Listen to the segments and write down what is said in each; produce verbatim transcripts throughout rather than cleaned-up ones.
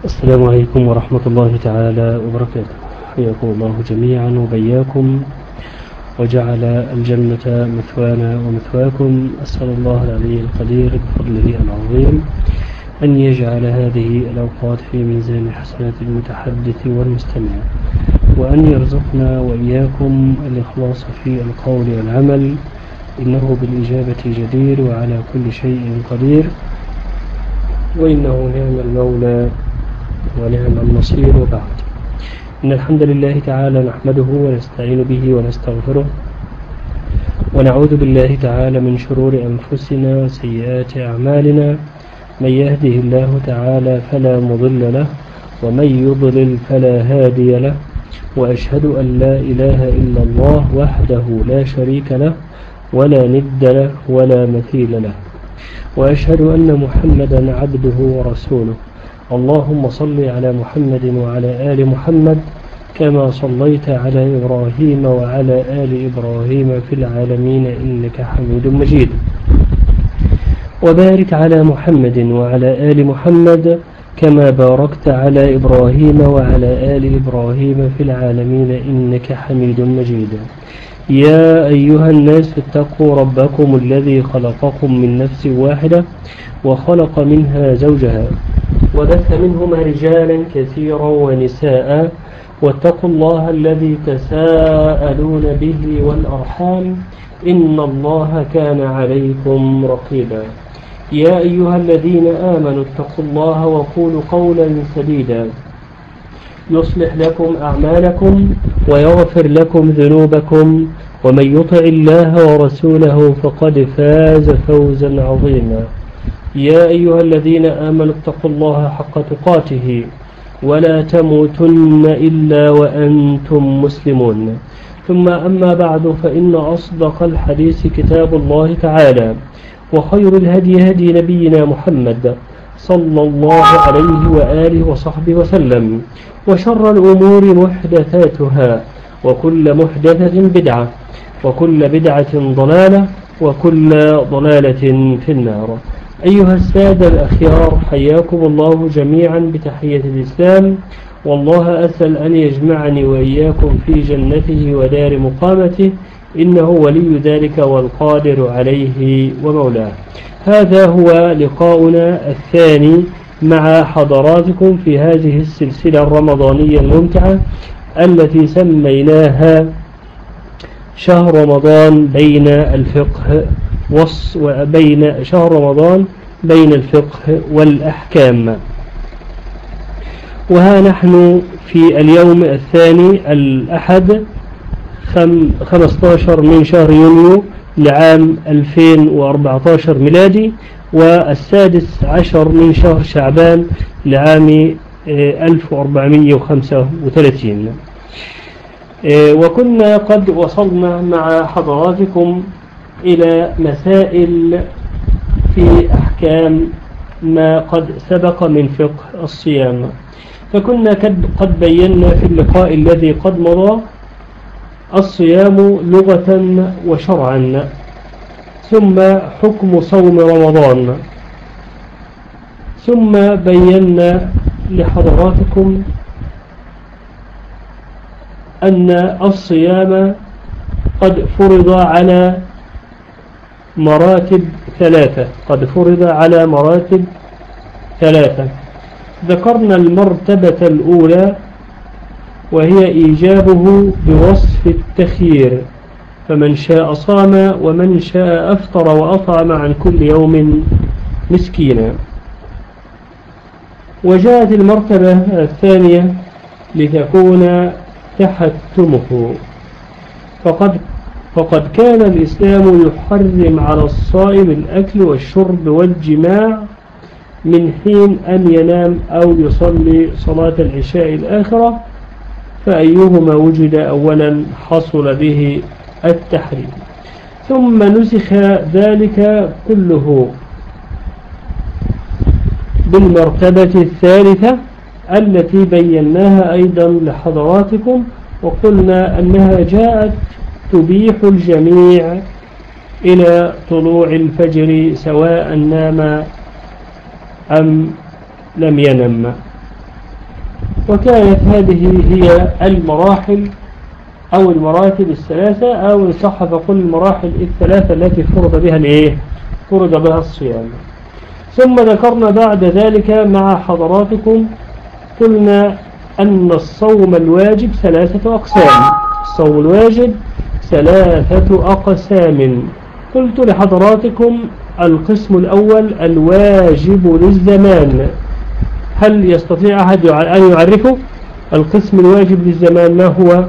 السلام عليكم ورحمة الله تعالى وبركاته. حياكم الله جميعا وبياكم وجعل الجنة مثوانا ومثواكم. أسأل الله العلي القدير بفضله العظيم أن يجعل هذه الأوقات في ميزان حسنات المتحدث والمستمع، وأن يرزقنا وإياكم الإخلاص في القول والعمل، إنه بالإجابة جدير وعلى كل شيء قدير، وإنه نعم المولى ونعم النصير. وبعد، إن الحمد لله تعالى نحمده ونستعين به ونستغفره، ونعوذ بالله تعالى من شرور أنفسنا وسيئات أعمالنا. من يهده الله تعالى فلا مضل له، ومن يضلل فلا هادي له، وأشهد أن لا إله إلا الله وحده لا شريك له ولا ند له ولا مثيل له، وأشهد أن محمدا عبده ورسوله. اللهم صل على محمد وعلى آل محمد كما صليت على إبراهيم وعلى آل إبراهيم في العالمين إنك حميد مجيد، وبارك على محمد وعلى آل محمد كما باركت على إبراهيم وعلى آل إبراهيم في العالمين إنك حميد مجيد. يا أيها الناس اتقوا ربكم الذي خلقكم من نفس واحدة وخلق منها زوجها وبث منهما رجالا كثيرا ونساء، واتقوا الله الذي تساءلون به والأرحام إن الله كان عليكم رقيبا. يا أيها الذين آمنوا اتقوا الله وقولوا قولا سديدا يصلح لكم أعمالكم ويغفر لكم ذنوبكم، ومن يطع الله ورسوله فقد فاز فوزا عظيما. يا أيها الذين آمنوا اتقوا الله حق تقاته ولا تموتن إلا وأنتم مسلمون. ثم أما بعد، فإن أصدق الحديث كتاب الله تعالى، وخير الهدي هدي نبينا محمد صلى الله عليه وآله وصحبه وسلم، وشر الأمور محدثاتها، وكل محدثة بدعة، وكل بدعة ضلالة، وكل ضلالة في النار. أيها السادة الأخيار، حياكم الله جميعا بتحية الإسلام، والله أسأل أن يجمعني وإياكم في جنته ودار مقامته، إنه ولي ذلك والقادر عليه ومولاه. هذا هو لقاؤنا الثاني مع حضراتكم في هذه السلسلة الرمضانية الممتعة التي سميناها شهر رمضان بين الفقه وبين شهر رمضان بين الفقه والأحكام. وها نحن في اليوم الثاني الأحد خمسة عشر من شهر يونيو لعام ألفين وأربعة عشر ميلادي، والسادس عشر من شهر شعبان لعام ألف وأربعمائة وخمسة وثلاثين. وكنا قد وصلنا مع حضراتكم إلى مسائل في أحكام ما قد سبق من فقه الصيام، فكنا قد بينا في اللقاء الذي قد مضى الصيام لغة وشرعا، ثم حكم صوم رمضان، ثم بينا لحضراتكم أن الصيام قد فرض على مراتب ثلاثة قد فرض على مراتب ثلاثة ذكرنا المرتبة الأولى، وهي إيجابه بوصف التخيير، فمن شاء صام ومن شاء أفطر وأطعم عن كل يوم مسكينا. وجاءت المرتبة الثانية لتكون تحتمه، فقد فقد كان الإسلام يحرم على الصائم الأكل والشرب والجماع من حين أن ينام أو يصلي صلاة العشاء الآخرة، فأيهما وجد أولا حصل به التحريم. ثم نسخ ذلك كله بالمرتبة الثالثة التي بيناها أيضا لحضراتكم، وقلنا أنها جاءت تبيح الجميع إلى طلوع الفجر سواء نام أم لم ينم. وكانت هذه هي المراحل أو المراتب الثلاثة، أو صح فقل المراحل الثلاثة التي فرض بها الإيه؟ فرض بها الصيام. ثم ذكرنا بعد ذلك مع حضراتكم، قلنا أن الصوم الواجب ثلاثة أقسام. الصوم الواجب ثلاثة أقسام. قلت لحضراتكم القسم الأول الواجب للزمان. هل يستطيع أحد أن يعرفه؟ القسم الواجب للزمان ما هو؟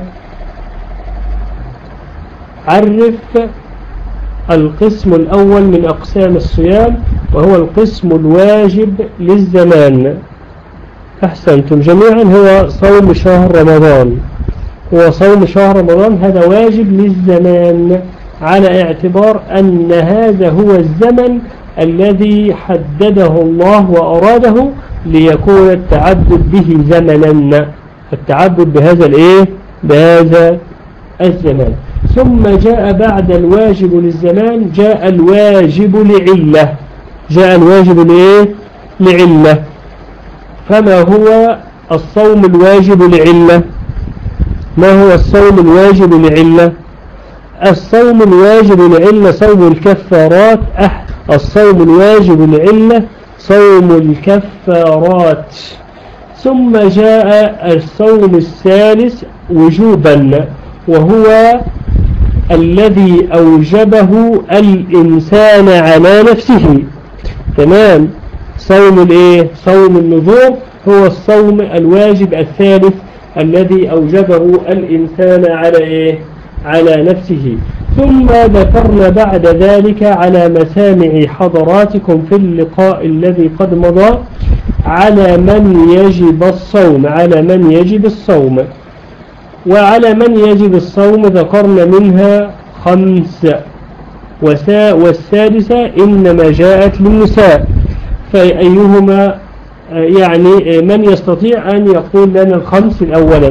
عرف القسم الأول من أقسام الصيام، وهو القسم الواجب للزمان. أحسنتم جميعا، هو صوم شهر رمضان. هو صوم شهر رمضان هذا واجب للزمان، على اعتبار أن هذا هو الزمن الذي حدده الله وأراده ليكون التعبد به زمنا، التعبد بهذا الايه بهذا الزمان. ثم جاء بعد الواجب للزمان جاء الواجب لعلة. جاء الواجب لإيه؟ لعلة. فما هو الصوم الواجب لعلة؟ ما هو الصوم الواجب لعلة؟ الصوم الواجب لعلة صوم الكفارات. أحد الصوم الواجب لعلة صوم الكفارات. ثم جاء الصوم الثالث وجوبا، وهو الذي أوجبه الإنسان على نفسه. تمام. صوم الايه؟ صوم النذور هو الصوم الواجب الثالث الذي أوجبه الإنسان على ايه؟ على نفسه. ثم ذكرنا بعد ذلك على مسامع حضراتكم في اللقاء الذي قد مضى على من يجب الصوم، على من يجب الصوم. وعلى من يجب الصوم ذكرنا منها خمس، والسادسة إنما جاءت للنساء. فأيهما يعني من يستطيع أن يقول لنا الخمس الأولا؟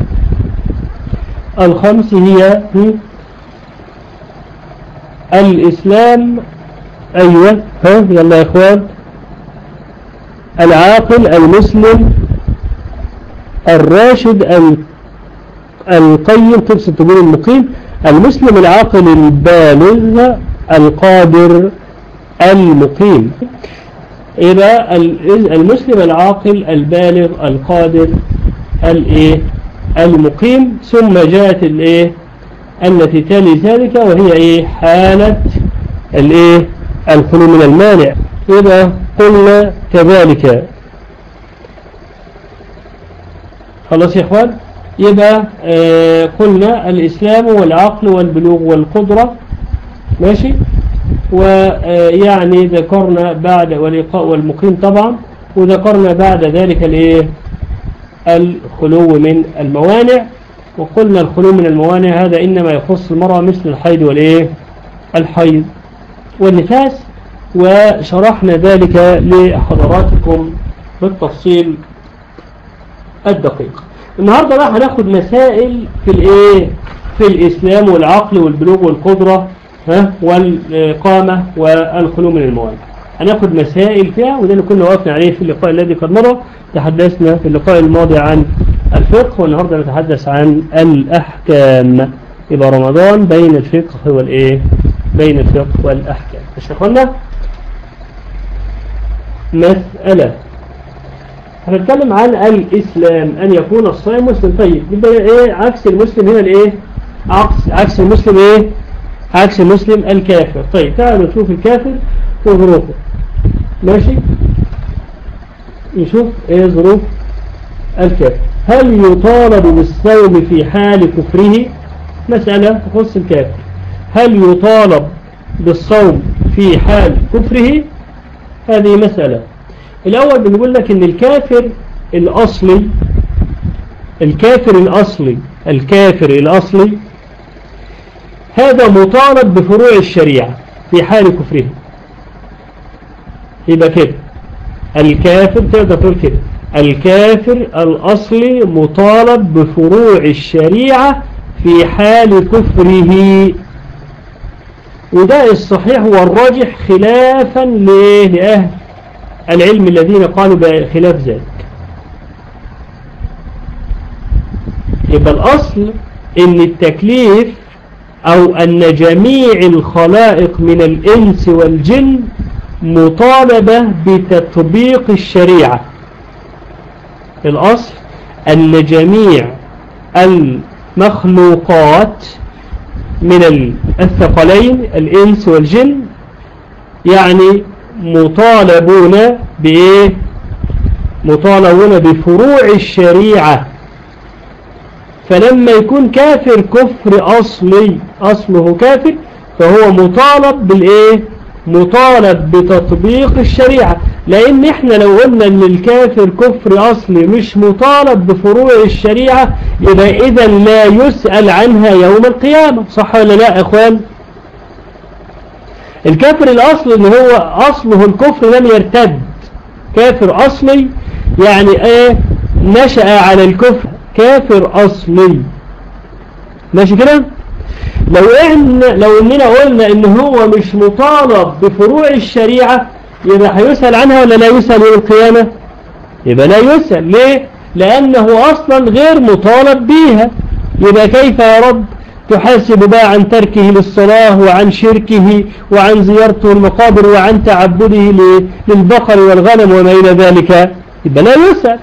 الخمس هي الإسلام. أيوة، ها يلا يا إخوان. العاقل، المسلم، الراشد، القيم، تقصد تقول المقيم، المسلم العاقل البالغ القادر المقيم. إذا المسلم العاقل البالغ القادر الايه المقيم. ثم جاءت الايه التي تلي ذلك، وهي ايه حالة الايه الخلو من المانع. إذا قلنا كذلك خلاص يا اخوان. يبقى آه قلنا الإسلام والعقل والبلوغ والقدرة، ماشي. ويعني ذكرنا بعد ولقاء والمقيم طبعا، وذكرنا بعد ذلك الايه الخلو من الموانع. وقلنا الخلو من الموانع هذا إنما يخص المرأة مثل الحيض والايه الحيض والنفاس، وشرحنا ذلك لحضراتكم بالتفصيل الدقيق. النهاردة بقى هناخد مسائل في الايه في الإسلام والعقل والبلوغ والقدرة ها والقامة والخلو من الموانع. هناخد مسائل فيها، وده اللي كنا وقفنا عليه في اللقاء الذي قد مضى. تحدثنا في اللقاء الماضي عن الفقه، والنهاردة نتحدث عن الأحكام. يبقى رمضان بين الفقه والايه بين الفقه والأحكام. اشرحنا مسألة هنتكلم عن الإسلام، أن يكون الصائم مسلم. طيب يبقى إيه عكس المسلم هنا الإيه عكس عكس المسلم إيه عكس المسلم الكافر. طيب تعالوا نشوف الكافر وظروفه. ماشي، نشوف إيه ظروف الكافر. هل يطالب بالصوم في حال كفره؟ مسألة تخص الكافر. هل يطالب بالصوم في حال كفره؟ هذه مسألة. الأول بنقول لك إن الكافر الأصلي الكافر الأصلي الكافر الأصلي هذا مطالب بفروع الشريعة في حال كفره. يبقى كده الكافر تقدر تقول كده الكافر الأصلي مطالب بفروع الشريعة في حال كفره، وده الصحيح والراجح خلافا لأهل العلم الذين قالوا بخلاف ذلك. يبقى الأصل إن التكليف أو أن جميع الخلائق من الإنس والجن مطالبة بتطبيق الشريعة. الأصل أن جميع المخلوقات من الثقلين الإنس والجن يعني مطالبون بإيه؟ مطالبون بفروع الشريعة. فلما يكون كافر كفر أصلي أصله كافر فهو مطالب بالإيه؟ مطالب بتطبيق الشريعة. لأن إحنا لو قلنا أن الكافر كفر أصلي مش مطالب بفروع الشريعة يبقى إذا لا يسأل عنها يوم القيامة. صح ولا لا يا أخوان؟ الكافر الأصلي اللي هو أصله الكفر لم يرتد، كافر أصلي يعني إيه؟ نشأ على الكفر، كافر أصلي. ماشي كده؟ لو إحنا لو إننا قلنا إن هو مش مطالب بفروع الشريعة يبقى هيسأل عنها ولا لا يسأل يوم القيامة؟ يبقى لا يسأل. ليه؟ لأنه أصلا غير مطالب بيها. يبقى كيف يا رب تحاسب بقى عن تركه للصلاة وعن شركه وعن زيارته المقابر وعن تعبده للبقر والغنم وما إلى ذلك؟ يبقى لا يسأل.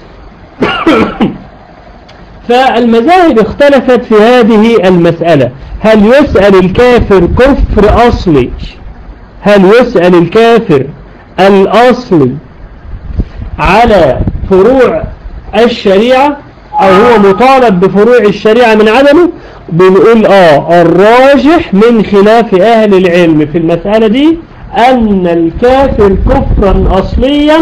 فالمذاهب اختلفت في هذه المسألة. هل يسأل الكافر كفر أصلي هل يسأل الكافر الأصلي على فروع الشريعة أو هو مطالب بفروع الشريعة من عدمه؟ بنقول آه الراجح من خلاف أهل العلم في المسألة دي أن الكافر كفرا أصليا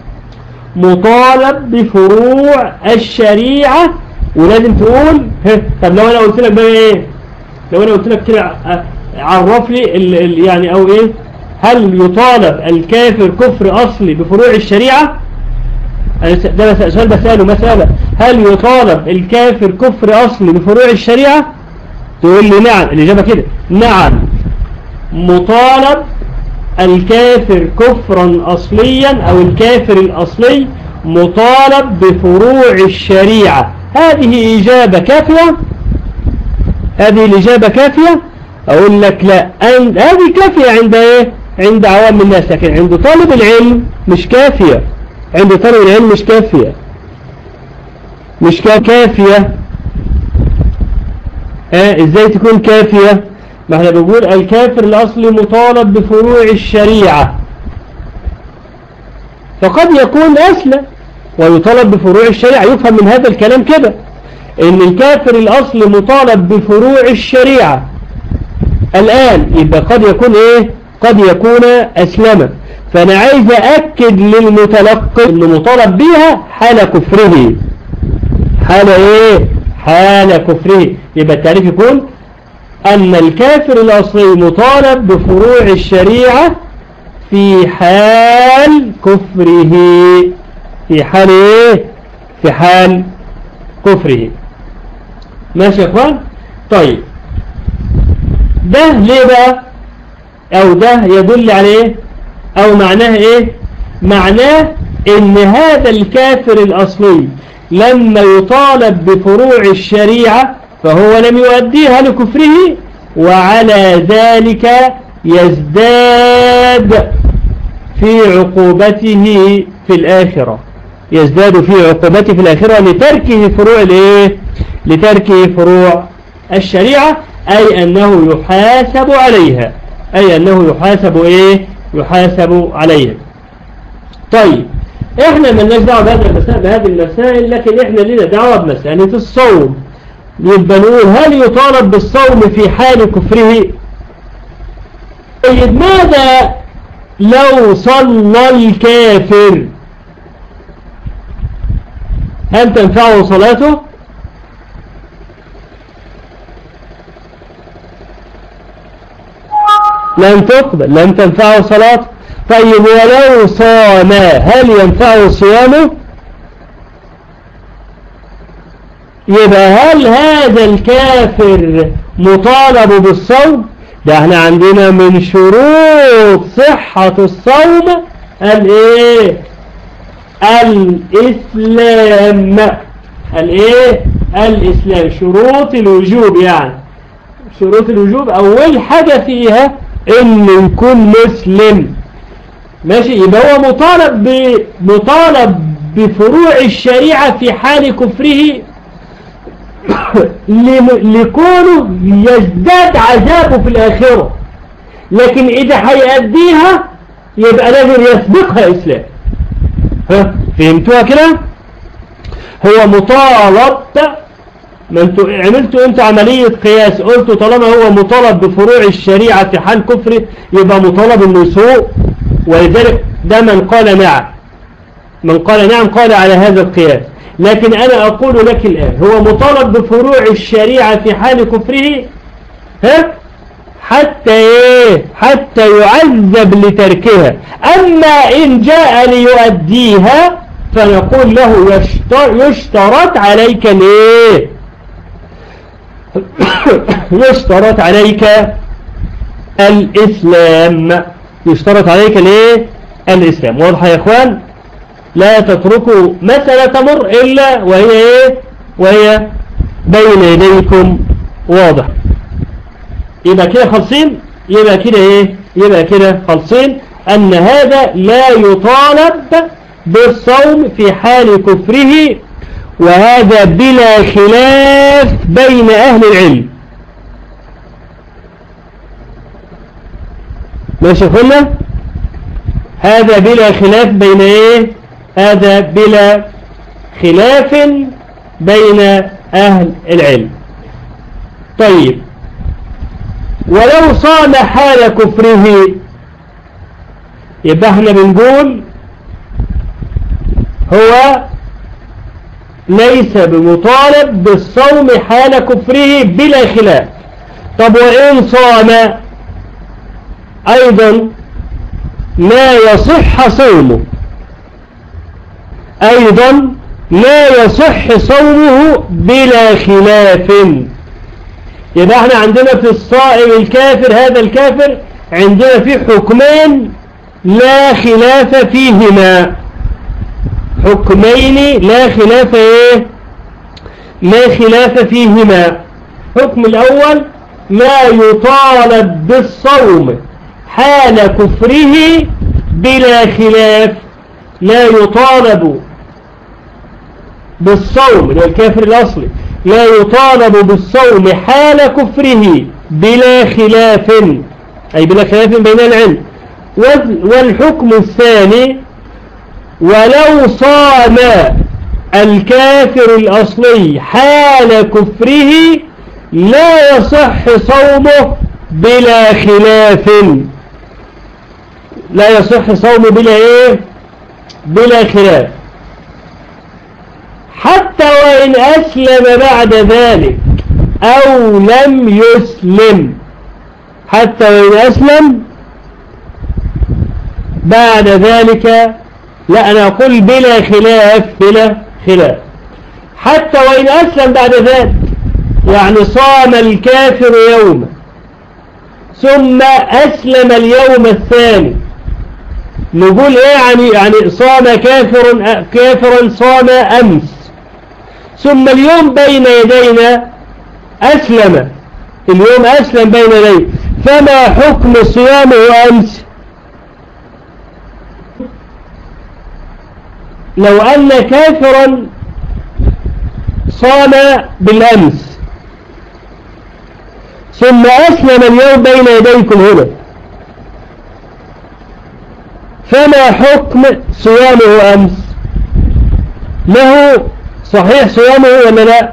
مطالب بفروع الشريعة. ولازم تقول طب لو أنا قلت لك بقى إيه؟ لو أنا قلت لك كده عرف لي ال ال يعني أو إيه؟ هل يطالب الكافر كفر أصلي بفروع الشريعة؟ ده سؤال بسأله مسألة، هل يطالب الكافر كفر أصلي بفروع الشريعة؟ تقول لي نعم. الإجابة كده نعم، مطالب الكافر كفرا أصليا أو الكافر الأصلي مطالب بفروع الشريعة. هذه إجابة كافية؟ هذه الإجابة كافية؟ أقول لك لا، هذه كافية عند إيه؟ عند عوام الناس، لكن عند طالب العلم مش كافية. عند طالب العلم مش كافية، مش كافية. اه ازاي تكون كافية؟ ما احنا بنقول الكافر الأصلي مطالب بفروع الشريعة، فقد يكون أسلم ويطالب بفروع الشريعة. يفهم من هذا الكلام كده ان الكافر الأصلي مطالب بفروع الشريعة الآن، يبقى قد يكون ايه؟ قد يكون أسلم. فأنا عايز أأكد للمتلقي أنه مطالب بها حال كفره. حال إيه؟ حال كفره. يبقى التعريف يكون أن الكافر الأصلي مطالب بفروع الشريعة في حال كفره. في حال إيه؟ في حال كفره. ماشي يا أخوان؟ طيب ده ليه بقى؟ أو ده يدل على إيه؟ أو معناه إيه؟ معناه إن هذا الكافر الأصلي لما يطالب بفروع الشريعة فهو لم يؤديها لكفره، وعلى ذلك يزداد في عقوبته في الآخرة. يزداد في عقوبته في الآخرة لتركه فروع الإيه؟ لتركه فروع الشريعة، أي أنه يحاسب عليها. أي أنه يحاسب إيه؟ يحاسب عليها. طيب احنا مالناش دعوه بهذه المسائل بهذه المسائل لكن احنا لنا دعوه بمساله الصوم. يبقى نقول هل يطالب بالصوم في حال كفره؟ طيب ماذا لو صلى الكافر؟ هل تنفعه صلاته؟ لن تقبل، لن تنفعه صلاته. طيب ولو صام هل ينفعه صيامه؟ يبقى هل هذا الكافر مطالب بالصوم؟ ده احنا عندنا من شروط صحة الصوم الايه؟ الاسلام. الايه؟ الإسلام. شروط الوجوب يعني شروط الوجوب أول حاجة فيها إنه يكون مسلم. ماشي، يبقى هو مطالب ب... مطالب بفروع الشريعة في حال كفره لكونه يزداد عذابه في الآخرة، لكن إذا هيأديها يبقى لازم يسبقها إسلام. ها فهمتوها كده؟ هو مطالب، ما انتوا عملتوا انتوا عملية قياس، قلتوا طالما هو مطالب بفروع الشريعة في حال كفره يبقى مطالب انه يسوء، ولذلك ده من قال نعم، من قال نعم قال على هذا القياس. لكن أنا أقول لك الآن هو مطالب بفروع الشريعة في حال كفره ها حتى إيه؟ حتى يعذب لتركها. أما إن جاء ليؤديها فنقول له يشترط عليك ليه يشترط عليك الإسلام، يشترط عليك ليه الإسلام. واضح يا إخوان؟ لا تتركوا مسألة تمر إلا وهي إيه؟ وهي بين يديكم. واضح؟ يبقى كده خلصين، يبقى كده إيه؟ يبقى كده خلصين أن هذا لا يطالب بالصوم في حال كفره، وهذا بلا خلاف بين أهل العلم. ماشي قلنا؟ هذا بلا خلاف بين إيه؟ هذا بلا خلاف بين أهل العلم. طيب، ولو صام حال كفره يبقى احنا بنقول هو ليس بمطالب بالصوم حال كفره بلا خلاف. طب وإن صام أيضا لا يصح صومه، أيضا لا يصح صومه بلا خلاف. يبقى احنا عندنا في الصائم الكافر، هذا الكافر عندنا فيه حكمين لا خلاف فيهما، حكمين لا خلاف ايه لا خلاف فيهما. حكم الأول لا يطالب بالصوم حال كفره بلا خلاف، لا يطالب بالصوم للكافر الأصلي، لا يطالب بالصوم حال كفره بلا خلاف، أي بلا خلاف بين العلم. والحكم الثاني ولو صام الكافر الأصلي حال كفره لا يصح صومه بلا خلاف، لا يصح صومه بلا ايه بلا خلاف، حتى وإن أسلم بعد ذلك أو لم يسلم، حتى وإن أسلم بعد ذلك، لا أنا أقول بلا خلاف، بلا خلاف، حتى وإن أسلم بعد ذلك، يعني صام الكافر يوما ثم أسلم اليوم الثاني، نقول إيه يعني يعني صام كافر كافرا صام أمس ثم اليوم بين يدينا أسلم، اليوم أسلم بين يدينا، فما حكم صيامه أمس؟ لو أن كافرا صام بالأمس ثم أسلم اليوم بين يديكم هنا، فما حكم صيامه أمس؟ له صحيح صيامه ولا لا؟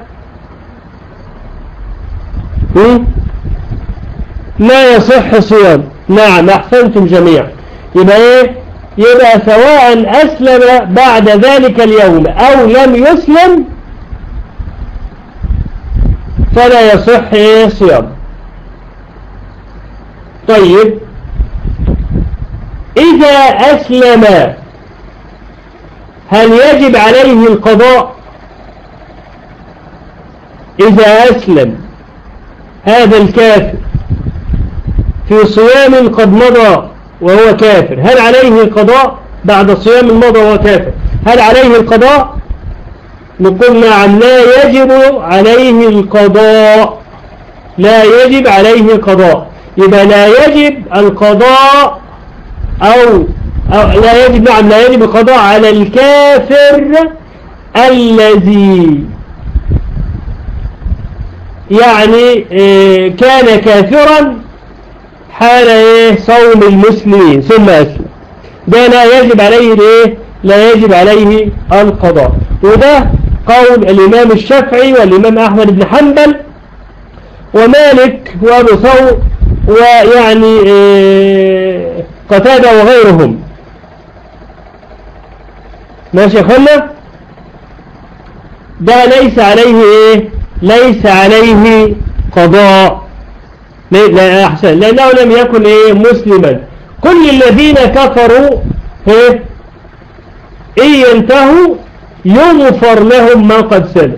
لا يصح صيام. نعم أحسنتم جميعا. يبقى إيه؟ يبقى سواء أسلم بعد ذلك اليوم أو لم يسلم فلا يصح إيه صيام. طيب، إذا أسلم هل يجب عليه القضاء؟ إذا أسلم هذا الكافر في صيام قد مضى وهو كافر، هل عليه القضاء بعد صيام مضى وهو كافر؟ هل عليه القضاء؟ نقول نعم لا يجب عليه القضاء، لا يجب عليه قضاء. يبقى لا يجب القضاء أو, أو لا يجب نعم لا يجب القضاء على الكافر الذي يعني إيه كان كافرا حال إيه صوم المسلمين ثم أسلم، ده لا يجب عليه إيه لا يجب عليه القضاء. وده قول الإمام الشافعي والإمام أحمد بن حنبل ومالك وأبو ثور ويعني إيه قتادة وغيرهم. ماشي يا اخوانا؟ ده ليس عليه ايه ليس عليه قضاء، لا احسن، لانه لم يكن ايه مسلما. كل الذين كفروا ايه ان ينتهوا يغفر لهم ما قد سلف.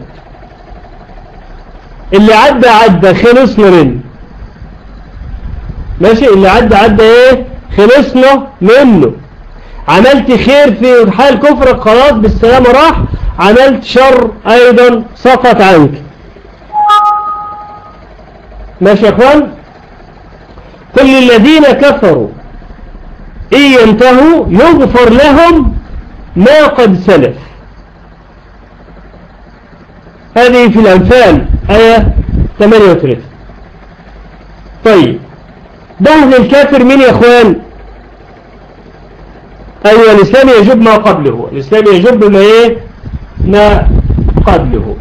اللي عدى عدى خلصنا منه. ماشي، اللي عدى عدى ايه خلصنا منه. عملت خير في حال كفرك خلاص بالسلامة راح، عملت شر ايضا سقط عنك. ماشي يا اخوان؟ كل الذين كفروا ان ينتهوا يغفر لهم ما قد سلف. هذه في الأنفال آية ثمانية وثلاثين. طيب ده للكافر مين يا اخوان؟ أيوة الإسلام يجب ما قبله، الإسلام يجب ما إيه ما قبله.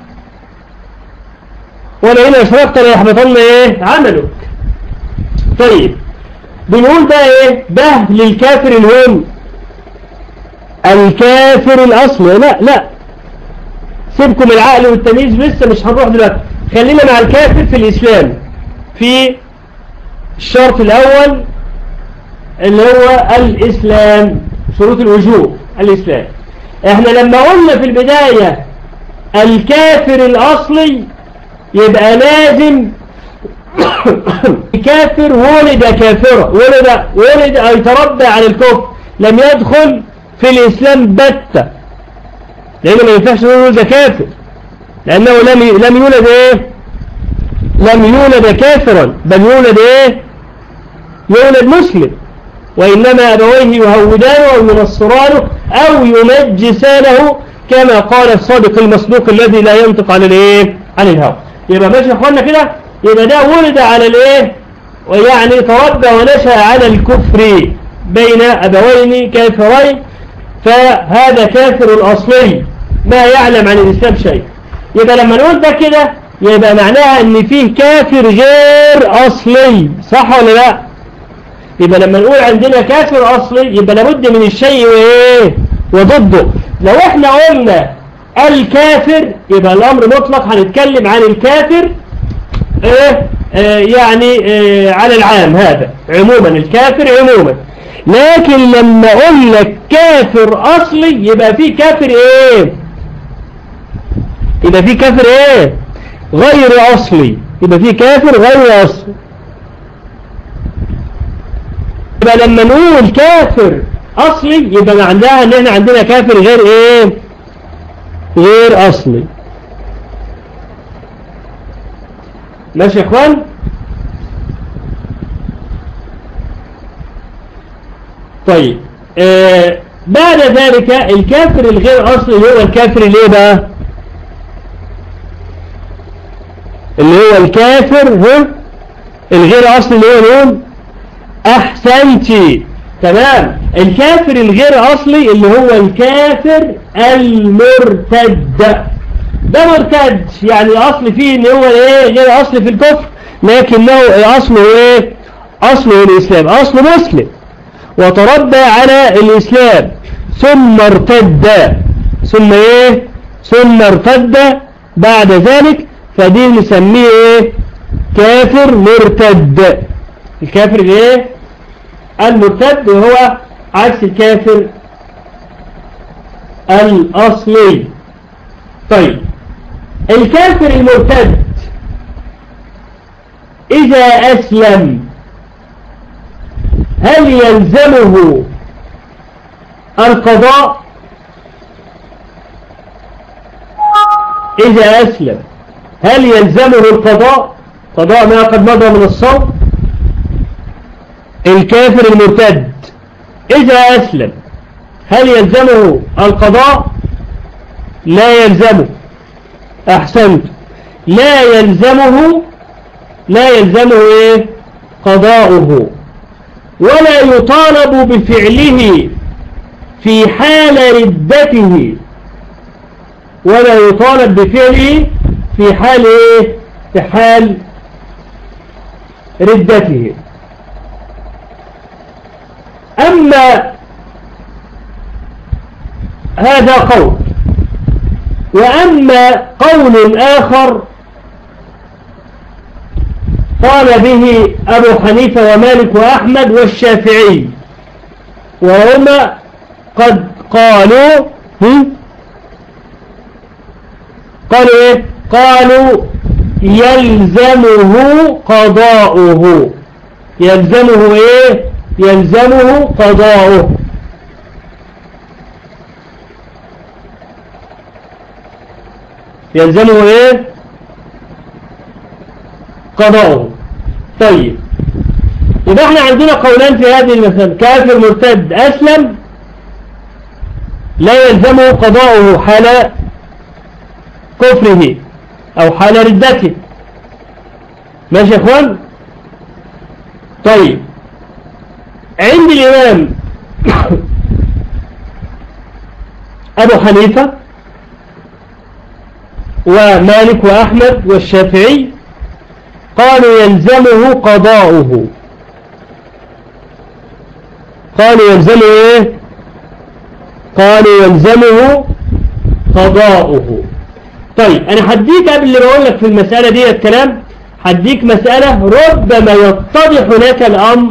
ولئن أشركت ليحبطن إيه عملك. طيب بنقول بقى إيه ده للكافر الهون الكافر الأصل. لا لا سيبكم العقل والتمييز لسه مش هنروح دلوقتي، خلينا مع الكافر في الإسلام في الشرط الأول اللي هو الإسلام، شروط الوجوب الإسلام. احنا لما قلنا في البداية الكافر الأصلي يبقى لازم كافر ولد كافرا، ولد ولد أو يتربى على الكفر، لم يدخل في الإسلام بتة، لأنه ما ينفعش نقول ده كافر، لأنه لم لم يولد إيه لم يولد كافرا، بل يولد إيه يولد مسلم، وإنما أبويه يهودانه أو ينصرانه أو يمجسانه كما قال الصادق المصدوق الذي لا ينطق عن الايه عن الهوى. يبقى ماشي يا اخوانا كده، يبقى ده ولد على الايه ويعني تربى ونشأ على الكفر بين أبوين كافرين، فهذا كافر الأصلي ما يعلم عن الإسلام شيء. يبقى لما نقول ده كده يبقى معناها ان فيه كافر غير أصلي، صح ولا لا؟ يبقى لما نقول عندنا كافر أصلي يبقى لابد من الشيء وإيه وضده. لو احنا قلنا الكافر يبقى الأمر مطلق، هنتكلم عن الكافر إيه آه يعني إيه على العام، هذا عموما الكافر عموما. لكن لما اقول لك كافر أصلي يبقى في كافر إيه يبقى في كافر إيه غير أصلي، يبقى في كافر غير أصلي. يبقى لما نقول كافر أصلي يبقى معناها ان احنا عندنا كافر غير ايه غير أصلي. ماشي يا اخوان؟ طيب آه بعد ذلك الكافر الغير أصلي هو الكافر اللي ايه بقى اللي هو الكافر هو الغير أصلي اللي هو نقول أحسنتي تمام. الكافر الغير أصلي اللي هو الكافر المرتد، ده مرتد يعني الأصل فيه ان هو ايه غير أصلي في الكفر، لكنه أصله ايه أصله الإسلام، أصله مسلم وتربى على الإسلام ثم ارتد ثم ايه ثم ارتد بعد ذلك، فدي نسميه ايه كافر مرتد. الكافر الايه المرتد وهو عكس الكافر الأصلي. طيب الكافر المرتد إذا أسلم هل يلزمه القضاء؟ إذا أسلم هل يلزمه القضاء قضاء ما قد مضى من الصوم؟ الكافر المرتد إذا أسلم هل يلزمه القضاء؟ لا يلزمه. أحسنت. لا يلزمه لا يلزمه إيه؟ قضاؤه، ولا يطالب بفعله في حال ردته، ولا يطالب بفعله في حال إيه؟ في حال ردته. أما هذا قول، وأما قول آخر قال به أبو حنيفة ومالك وأحمد والشافعي، وهما قد قالوا قالوا إيه؟ قالوا يلزمه قضاؤه. يلزمه إيه؟ يلزمه قضاؤه. يلزمه إيه؟ قضاؤه. طيب، يبقى احنا عندنا قولان في هذه المسألة. كافر مرتد أسلم لا يلزمه قضاؤه حال كفره أو حال ردته. ماشي يا اخوان؟ طيب، عند الإمام أبو حنيفة ومالك وأحمد والشافعي قالوا يلزمه قضاؤه. قالوا يلزمه إيه؟ قالوا يلزمه قضاؤه. طيب، أنا هديك قبل اللي بقول لك في المسألة دي الكلام، هديك مسألة ربما يتضح لك الأمر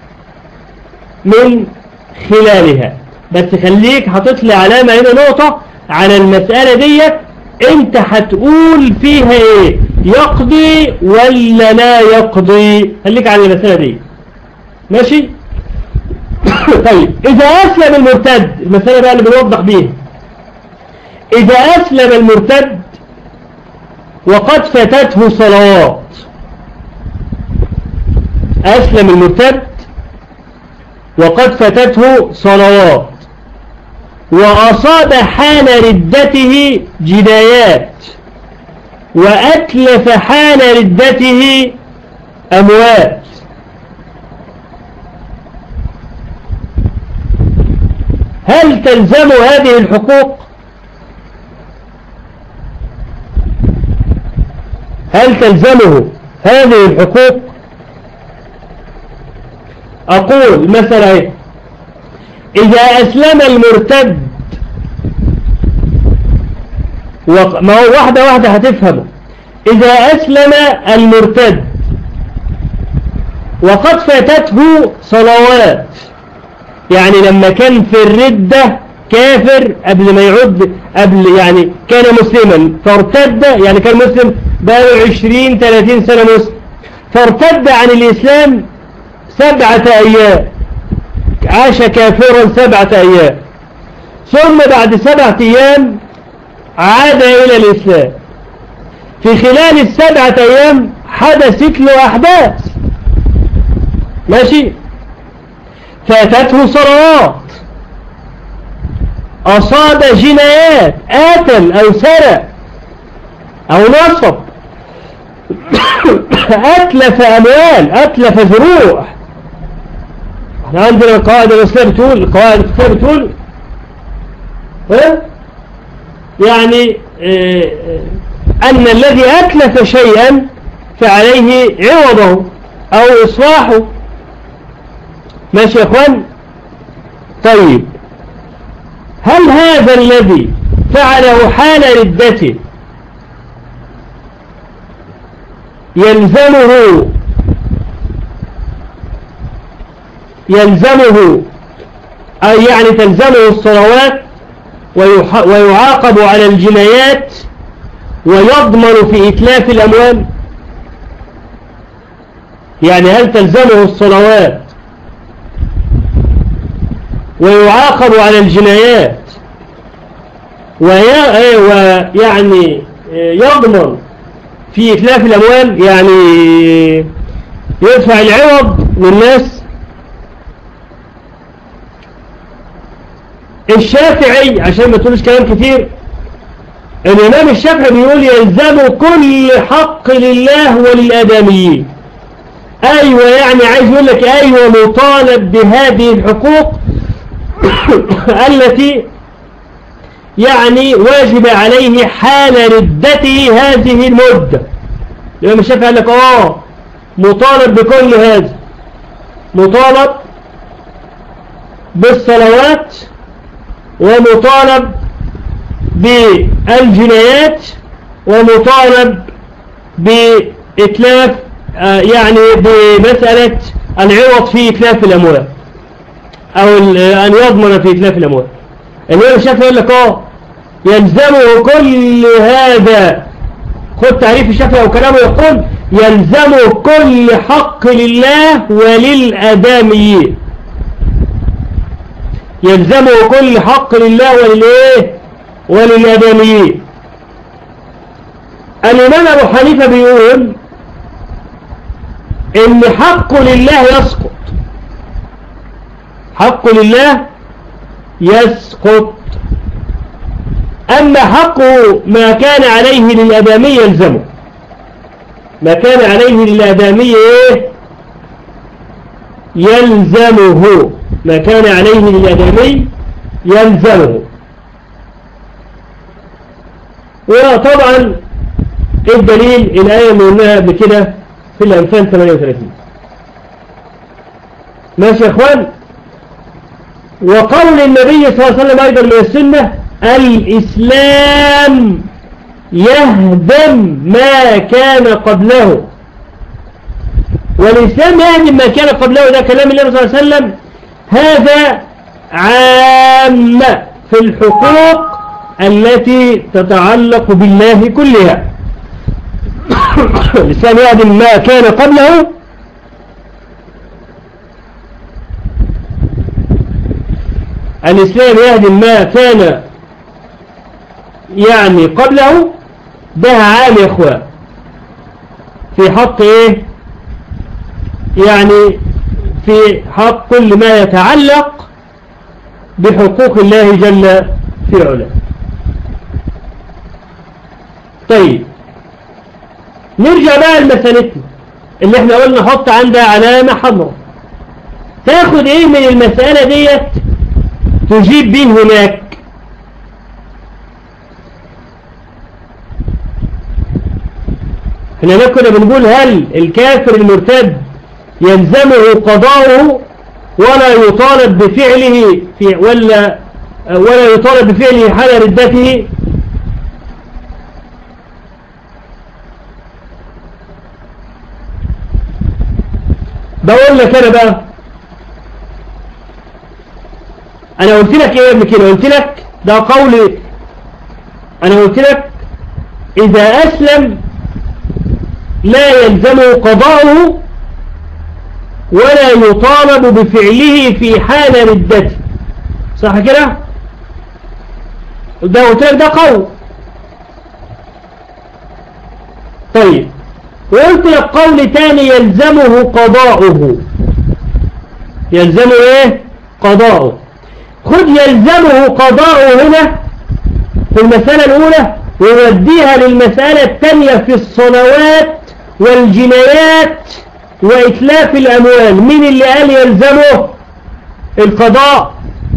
من خلالها، بس خليك حاطط لي علامة هنا نقطة على المسألة دي. انت هتقول فيها ايه؟ يقضي ولا لا يقضي؟ خليك على المسألة دي. ماشي؟ طيب، إذا أسلم المرتد، المسألة بقى اللي بنوضح بيها، إذا أسلم المرتد وقد فاتته صلوات، أسلم المرتد وقد فاتته صلوات وأصاب حال ردته جنايات وأتلف حال ردته أموات، هل تلزم هذه الحقوق؟ هل تلزمه هذه الحقوق؟ أقول مثلا إذا أسلم المرتد، ما هو واحدة واحدة هتفهمه. إذا أسلم المرتد وقد فاتته صلوات، يعني لما كان في الردة كافر قبل ما يعد، قبل يعني كان مسلما فارتد، يعني كان مسلم بقى عشرين ثلاثين سنة مسلم، فارتد عن الإسلام سبعة أيام، عاش كافرا سبعة أيام، ثم بعد سبعة أيام عاد إلى الإسلام. في خلال السبعة أيام حدثت له أحداث، ماشي، فاتته صلوات، أصاب جنايات، آتل أو سرق أو نصب، أتلف أموال، أتلف زروع. احنا عندنا القواعد الإسلامية بتقول، القواعد الإسلامية بتقول ها؟ يعني اه أن الذي أتلف شيئا فعليه عوضه أو إصلاحه. ماشي يا أخوان؟ طيب، هل هذا الذي فعله حال ردته يلزمه يلزمه أي يعني تلزمه الصلوات ويعاقب على الجنايات ويضمن في إتلاف الأموال؟ يعني هل تلزمه الصلوات ويعاقب على الجنايات ويعني يضمن في إتلاف الأموال، يعني يدفع العوض للناس؟ الشافعي عشان ما تقولش كلام كتير، الإمام الشافعي بيقول يلزم كل حق لله وللآدميين. أيوة، يعني عايز يقول لك أيوة مطالب بهذه الحقوق التي يعني واجب عليه حال ردته هذه المدة. الإمام الشافعي قال لك آه مطالب بكل هذا، مطالب بالصلوات، ومطالب بالجنايات، ومطالب بإتلاف آه يعني بمسألة العوض في إتلاف الأموال، أو أن يضمن في إتلاف الأموال. الإمام الشافعي يقول لك آه يلزمه كل هذا. خد تعريف الشافعي وكلامه، يقول يلزمه كل حق لله وللآدميين. يلزمه كل حق لله وللإيه؟ وللآدميين. الإمام أبو حنيفة بيقول إن حق لله يسقط، حق لله يسقط، أما حقه ما كان عليه للآدمي يلزمه. ما كان عليه للآدمي إيه؟ يلزمه. ما كان عليه للآدمي يلزمه. وطبعا الدليل الآية اللي قلناها قبل كده في الأنفال ثمانية وثلاثين. ماشي يا إخوان؟ وقول النبي صلى الله عليه وسلم أيضا من السنة: الإسلام يهدم ما كان قبله. والإسلام يهدم ما كان قبله، ده كلام النبي صلى الله عليه وسلم. هذا عام في الحقوق التي تتعلق بالله كلها. الإسلام يهدم ما كان قبله، الإسلام يهدم ما كان يعني قبله. ده عام يا إخوان في حق إيه؟ يعني في حق كل ما يتعلق بحقوق الله جل في علاه. طيب نرجع بقى لمسألتنا اللي احنا قلنا حط عندها علامة حمراء. تاخد ايه من المسألة ديت تجيب بيه هناك؟ احنا كنا بنقول هل الكافر المرتد يلزمه قضاؤه ولا يطالب بفعله في ولا ولا يطالب بفعله حال ردته؟ بقول لك انا بقى، انا قلت لك ايه قبل كده؟ قلت لك ده قولي، انا قلت لك اذا اسلم لا يلزمه قضاؤه ولا يطالب بفعله في حال ردته، صح كده؟ ده قلت لك ده قول. طيب وقلت لك قول تاني يلزمه قضاؤه. يلزمه ايه؟ قضاؤه. خد يلزمه قضاؤه هنا في المسألة الأولى ووديها للمسألة الثانية في الصلوات والجنايات وإتلاف الأموال. مين اللي قال يلزمه القضاء؟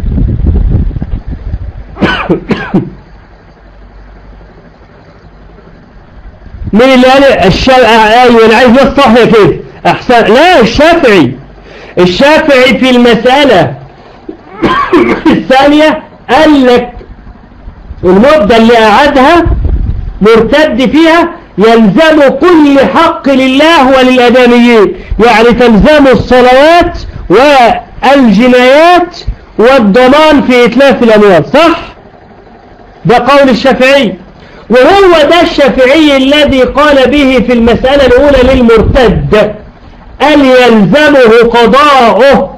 مين اللي قال الشافعي؟ أيوة أنا عايز نص صح كده أحسن. لا، الشافعي. الشافعي في المسألة الثانية قال لك المدة اللي قعدها مرتد فيها يلزم كل حق لله وللآدميين، يعني تلزم الصلوات والجنايات والضمان في إتلاف الأموال، صح؟ ده قول الشافعي. وهو ده الشافعي الذي قال به في المسألة الأولى للمرتد قال يلزمه قضاؤه،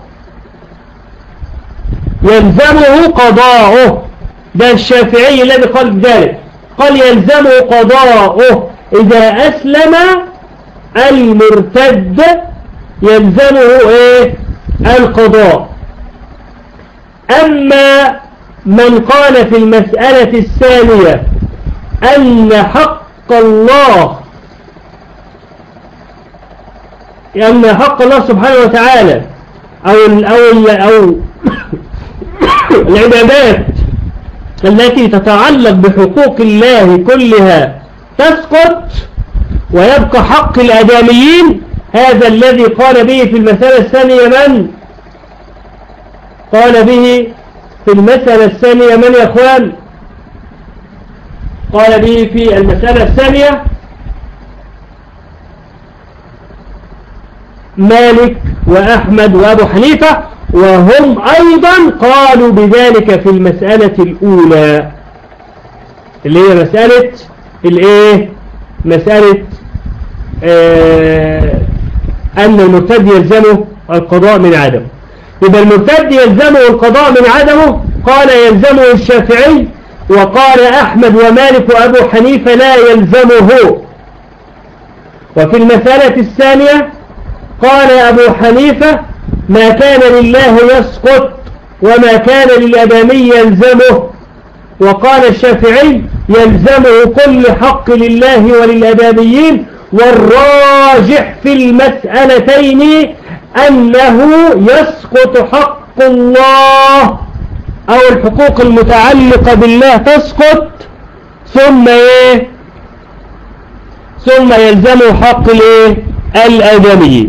يلزمه قضاؤه. ده الشافعي الذي قال ذلك. قال يلزم قضاؤه إذا أسلم المرتد يلزمه إيه القضاء. أما من قال في المسألة الثانية أن حق الله أن حق الله سبحانه وتعالى أو ال أو ال أو العبادات التي تتعلق بحقوق الله كلها تسقط ويبقى حق الآدميين، هذا الذي قال به في المسألة الثانية من قال به في المسألة الثانية من يا أخوان؟ قال به في المسألة الثانية مالك وأحمد وأبو حنيفة، وهم أيضا قالوا بذلك في المسألة الأولى اللي هي مسألة الإيه؟ مسألة آه أن المرتد يلزمه القضاء من عدمه. يبقى المرتد يلزمه القضاء من عدمه قال يلزمه الشافعي، وقال أحمد ومالك وأبو حنيفة لا يلزمه. وفي المسألة الثانية قال أبو حنيفة ما كان لله يسقط وما كان للأدمي يلزمه، وقال الشافعي يلزمه كل حق لله وللأدميين، والراجح في المسألتين أنه يسقط حق الله أو الحقوق المتعلقة بالله تسقط ثم إيه ثم يلزمه حق الإيه الآدميين.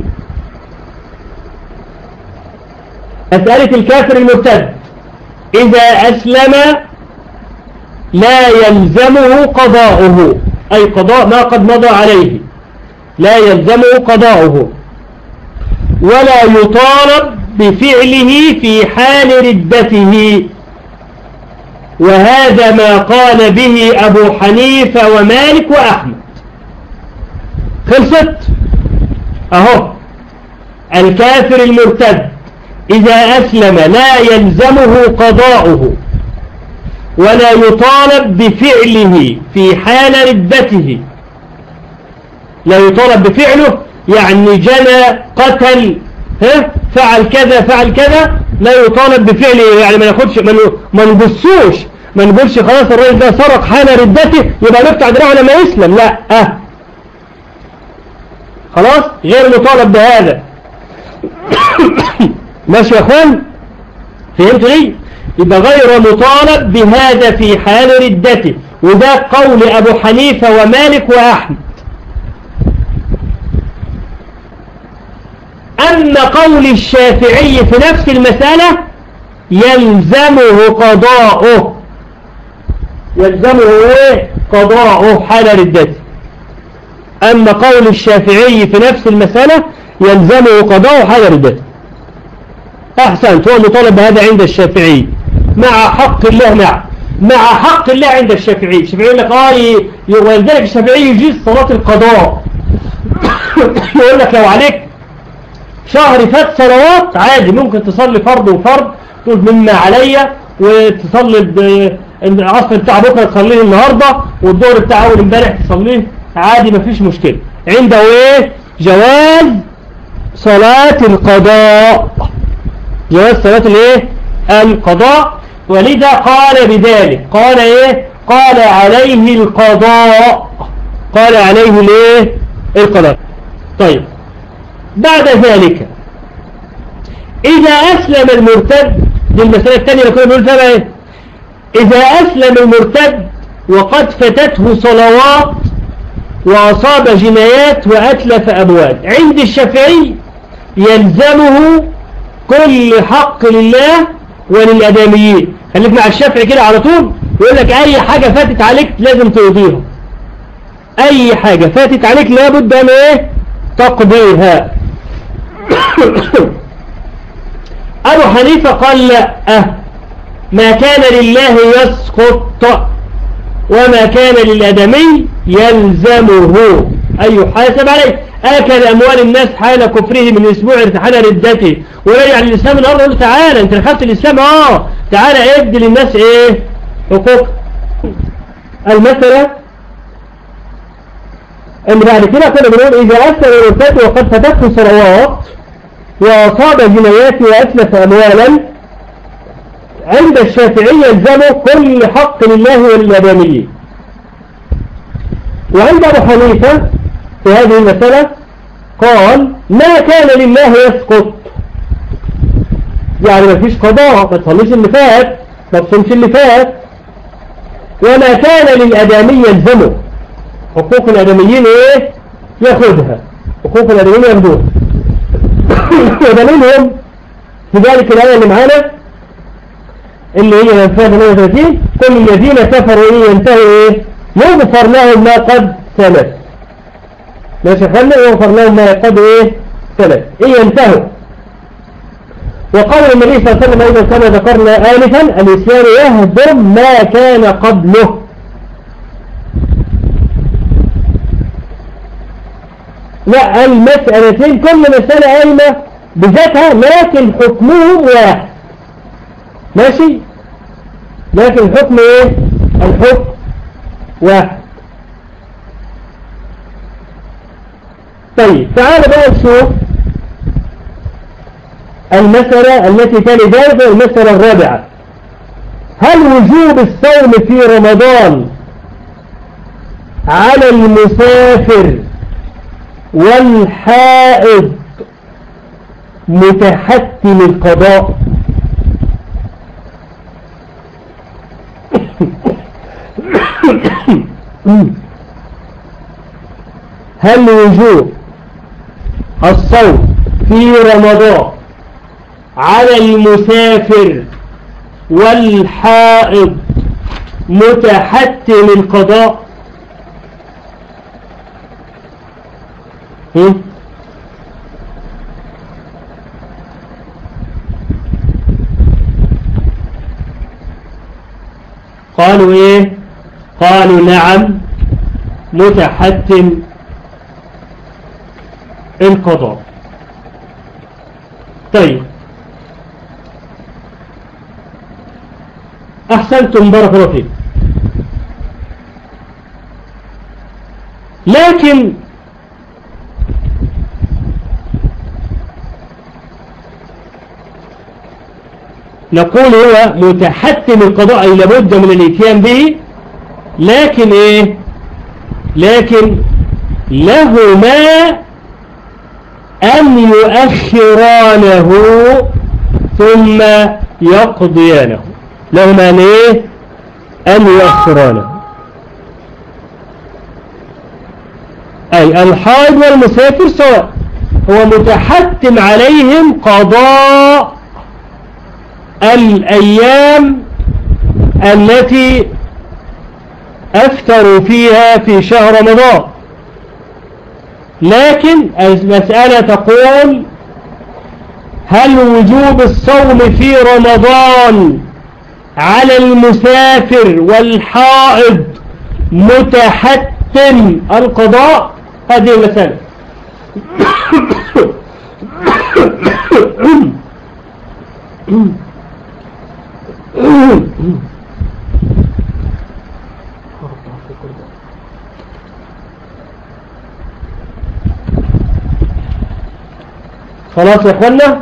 مسألة الكافر المرتد إذا أسلم لا يلزمه قضاؤه، أي قضاء ما قد مضى عليه لا يلزمه قضاؤه، ولا يطالب بفعله في حال ردته، وهذا ما قال به أبو حنيفة ومالك وأحمد. خلصت أهو الكافر المرتد إذا أسلم لا يلزمه قضاؤه ولا يطالب بفعله في حال ردته. لا يطالب بفعله يعني جنى قتل ها فعل كذا فعل كذا، لا يطالب بفعله، يعني ما ناخدش ما نبصوش ما نقولش خلاص الراجل ده سرق حال ردته يبقى نقطع دراعه لما يسلم، لا اه خلاص غير مطالب بهذا. ماشي يا اخوان فهمتوا ليه؟ يبقى غير مطالب بهذا في حال ردته، وده قول ابو حنيفة ومالك واحمد. اما قول الشافعي في نفس المسألة يلزمه قضاؤه يلزمه ايه قضاؤه حال ردته. اما قول الشافعي في نفس المسألة يلزمه قضاؤه حال ردته. احسنت، هو مطالب بهذا عند الشافعي مع حق الله مع مع حق الله عند الشافعي. الشافعي يقول لك اه ولذلك الشافعي يجيز صلاة القضاء. يقول لك لو عليك شهر فات صلوات عادي ممكن تصلي فرض وفرض تقول مما عليا، وتصلي العصر بتاع بكره تصليه النهارده، والظهر بتاع اول امبارح تصليه عادي مفيش مشكله. عنده ايه جواز صلاة القضاء جواز صلاة الايه القضاء. ولذا قال بذلك قال ايه قال عليه القضاء قال عليه الايه القضاء. طيب بعد ذلك إذا أسلم المرتد، دي المسألة الثانية اللي كنا بنقول فيها ايه، إذا أسلم المرتد وقد فتته صلوات وأصاب جنايات وأتلف أبواب، عند الشافعي يلزمه كل حق لله وللأدميين. خليك مع الشافعي كده على طول، يقول لك أي حاجة فاتت عليك لازم تقضيها، أي حاجة فاتت عليك لابد أن إيه تقضيها. أبو حنيفة قال لا، أه ما كان لله يسقط وما كان للأدمي يلزمه أي يحاسب عليه. أكل أموال الناس حال كفره من أسبوع ارتحال ردته ورجع للإسلام الأرض، يقول تعالى أنت دخلت الإسلام، آه تعالى ادي للناس إيه حقوق. المسألة ان بعد كده كنا بنقول اذا اثر الوفاة وقد فتته صلوات واصاب جنايات واتلف اموالا عند الشافعية يلزمه كل حق لله وللآدميين. وعند ابو حنيفة في هذه المسألة قال ما كان لله يسقط، يعني ما فيش قضاء، ما تصليش اللي فات، ما تصومش اللي فات. وما كان للآدمي يلزمه، حقوق الآدميين ايه ياخدها، حقوق الآدميين ياخدوها. ودليلهم في ذلك الآية اللي معانا اللي هي من فيها ثمانية وثلاثين كل الذين كفروا إن ينتهوا ايه يغفر لهم ما قد سلف. ماشي خلنا يغفر لهم ما قد ايه سلف إن ينتهوا. وقال النبي صلى الله عليه وسلم أيضا كما ذكرنا آنفا الإسلام يهدم ما كان قبله. لا المسألتين كل مسألة قايمة بذاتها لكن حكمهم واحد. ماشي لكن الحكم ايه الحكم واحد. طيب تعال بقى نشوف المسألة التي تلي ذلك، المسألة الرابعة. هل وجوب الصوم في رمضان على المسافر والحائض متحتم القضاء؟ هل وجوب الصوم في رمضان على المسافر والحائض متحتم القضاء؟ هم؟ قالوا ايه؟ قالوا نعم متحتم القضاء. طيب احسنتم بارك الله فيكم. لكن نقول هو متحتم القضاء أي لابد من الاتيان به، لكن ايه لكن لهما أن يؤخرانه ثم يقضيانه. لهما أن ايه أن يؤخرانه، أي الحائض والمسافر سواء، هو متحتم عليهم قضاء الأيام التي أفطروا فيها في شهر رمضان. لكن المسألة تقول هل وجوب الصوم في رمضان على المسافر والحائض متحتم القضاء؟ هذه المسألة. خلاص يا اخوانا،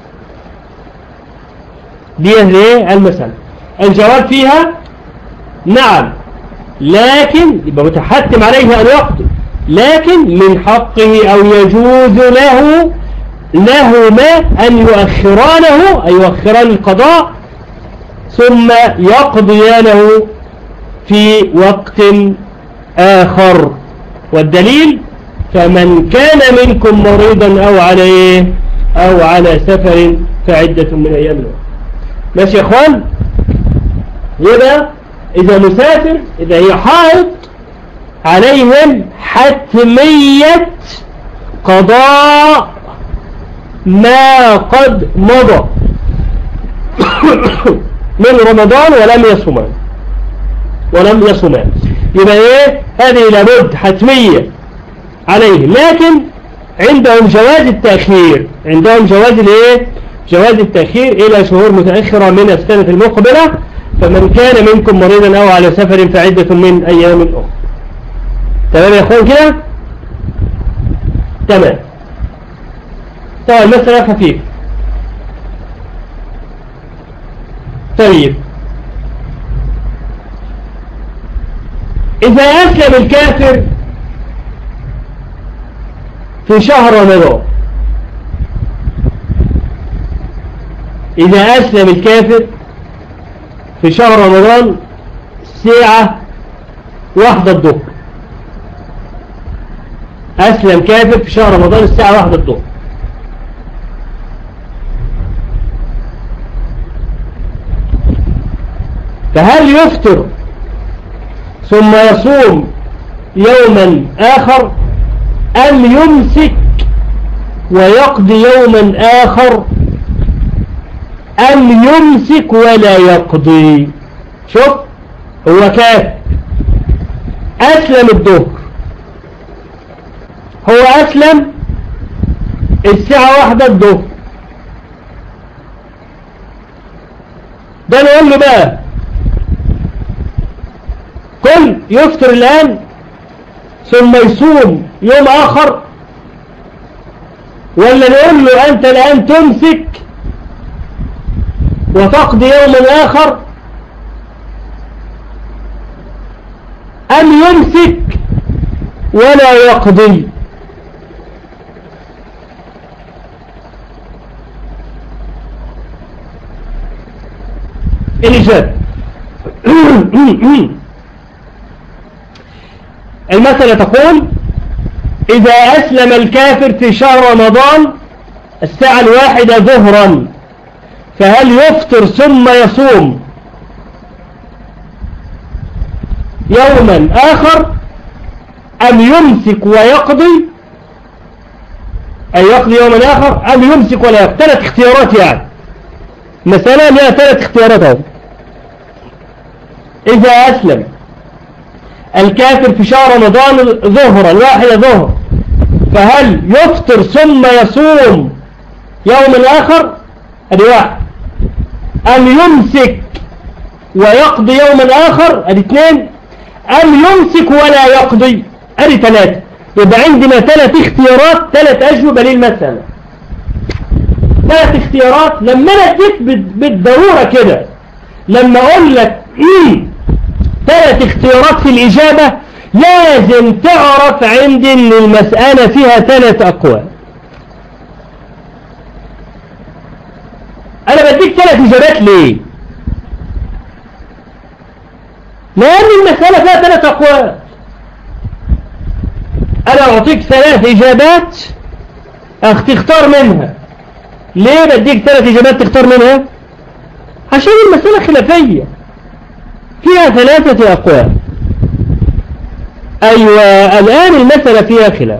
دي هي المسألة. الجواب فيها نعم، لكن يبقى متحتم عليه أن يقضي، لكن من حقه أو يجوز له لهما أن يؤخرانه أي يؤخران القضاء ثم يقضيانه في وقت آخر. والدليل فمن كان منكم مريضا أو عليه أو على سفر فعدة من أيام له. ماشي يا اخوان؟ يبقى إذا مسافر إذا هي حائض عليهم حتمية قضاء ما قد مضى من رمضان ولم يصومان ولم يصومان يبقى ايه هذه لابد حتمية عليهم. لكن عندهم جواز التأخير، عندهم جواز الايه جواز التأخير إلى شهور متأخرة من السنة المقبلة، فمن كان منكم مريضا أو على سفر فعدة من أيام أخرى. تمام يا أخوان كده؟ تمام. طبعا المسألة خفيفة. طيب إذا أسلم الكافر في شهر رمضان، إذا أسلم الكافر في شهر رمضان الساعة واحدة الظهر، أسلم كافر في شهر رمضان الساعة واحدة الظهر، فهل يفطر ثم يصوم يوما آخر أم يمسك ويقضي يوما آخر أم يمسك ولا يقضي؟ شوف، هو كافر أسلم الظهر، هو أسلم الساعة واحدة الظهر، ده نقول له بقى كل يفطر الآن ثم يصوم يوم آخر، ولا نقول له أنت الآن تمسك وتقضي يوما آخر أم يمسك ولا يقضي؟ الإجابة المسألة تقول إذا أسلم الكافر في شهر رمضان الساعة الواحدة ظهرا فهل يفطر ثم يصوم يوما آخر أم يمسك ويقضي، أي يقضي يوما آخر أم يمسك ولا يقضي؟ ثلاث اختيارات، يعني مسألة لها ثلاث اختيارات اهو. إذا أسلم الكافر في شهر رمضان ظهرا واحدة ظهر فهل يفطر ثم يصوم يوما آخر؟ ادي واحد. أم يمسك ويقضي يوما آخر؟ ادي اثنين. أم يمسك ولا يقضي؟ ادي ثلاثة. يبقى عندنا ثلاث اختيارات، ثلاث أجوبة للمسألة، ثلاث اختيارات. لما أنا اديك بالضرورة كده، لما أقول لك ثلاث اختيارات في الإجابة لازم تعرف عندي ان المسألة فيها ثلاث أقوال. أنا بديك ثلاث إجابات ليه؟ لأن المسألة فيها ثلاث أقوال. أنا أعطيك ثلاث إجابات تختار منها. ليه بديك ثلاث إجابات تختار منها؟ عشان المسألة خلافية فيها ثلاثة أقوال. أيوة، الآن المسألة فيها خلاف.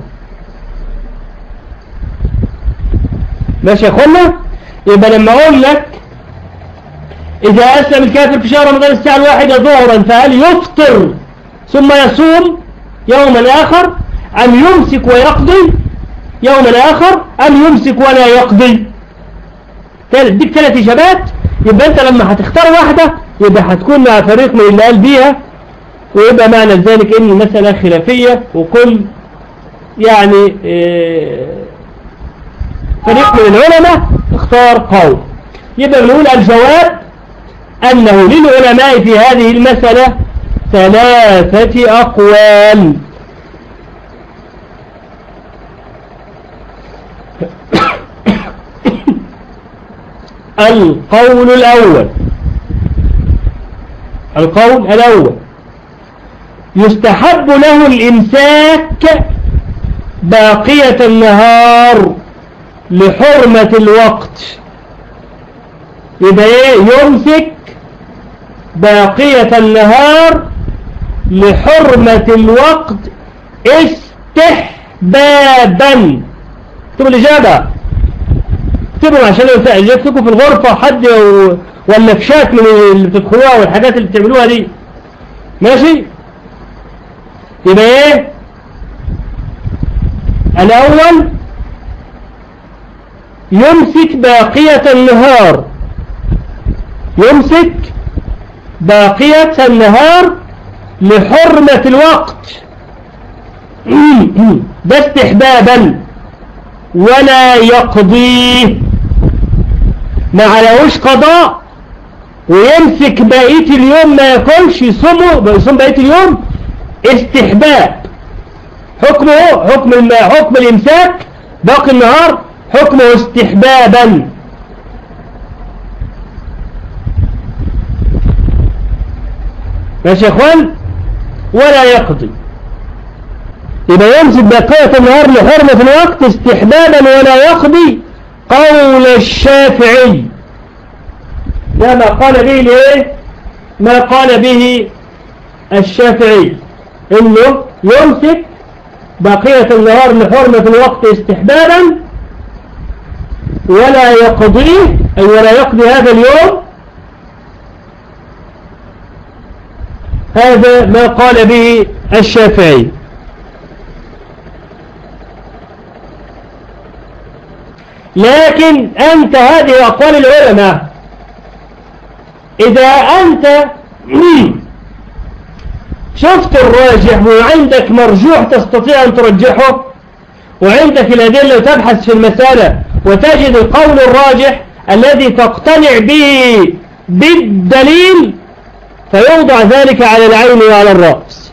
ماشي يا أخوانا؟ يبقى لما أقول لك إذا أسلم الكافر في شهر رمضان الساعة الواحدة ظهرا فهل يفطر ثم يصوم يوما آخر أم يمسك ويقضي يوما آخر أم يمسك ولا يقضي؟ ديك ثلاث إجابات. يبقى أنت لما هتختار واحدة يبقى هتكون مع فريق من اللي قال بيها، ويبقى معنى ذلك ان المسألة خلافية، وكل يعني فريق من العلماء اختار قول. يبقى نقول الجواب أنه للعلماء في هذه المسألة ثلاثة أقوال. القول الأول القول الأول يستحب له الإمساك باقية النهار لحرمة الوقت. يبقى ايه؟ يمسك باقية النهار لحرمة الوقت استحبابا. اكتبوا الإجابة، اكتبوا عشان يجيبكم في الغرفة حد ولا في شات من اللي بتدخلوها والحاجات اللي بتعملوها دي. ماشي؟ يبقى ايه؟ الأول يمسك باقية النهار، يمسك باقية النهار لحرمة الوقت ده استحبابا ولا يقضيه، ما عليهوش قضاء ويمسك بقية اليوم ما ياكلش، يصومه يصوم بقية اليوم استحباب. حكمه حكم الم... حكم الامساك باقي النهار حكمه استحبابا. ماشي يا اخوان؟ ولا يقضي، يبقى يمسك بقية النهار لحرمة الوقت استحبابا ولا يقضي قول الشافعي. ده ما قال به ليه؟ ما قال به الشافعي انه يمسك بقية النهار لحرمة الوقت استحبابا ولا يقضيه، أي ولا يقضي هذا اليوم. هذا ما قال به الشافعي. لكن أنت هذه أقوال العلماء، إذا أنت شفت الراجح وعندك مرجوح تستطيع أن ترجحه، وعندك الأدلة وتبحث في المسألة وتجد القول الراجح الذي تقتنع به بالدليل، فيوضع ذلك على العين وعلى الرأس.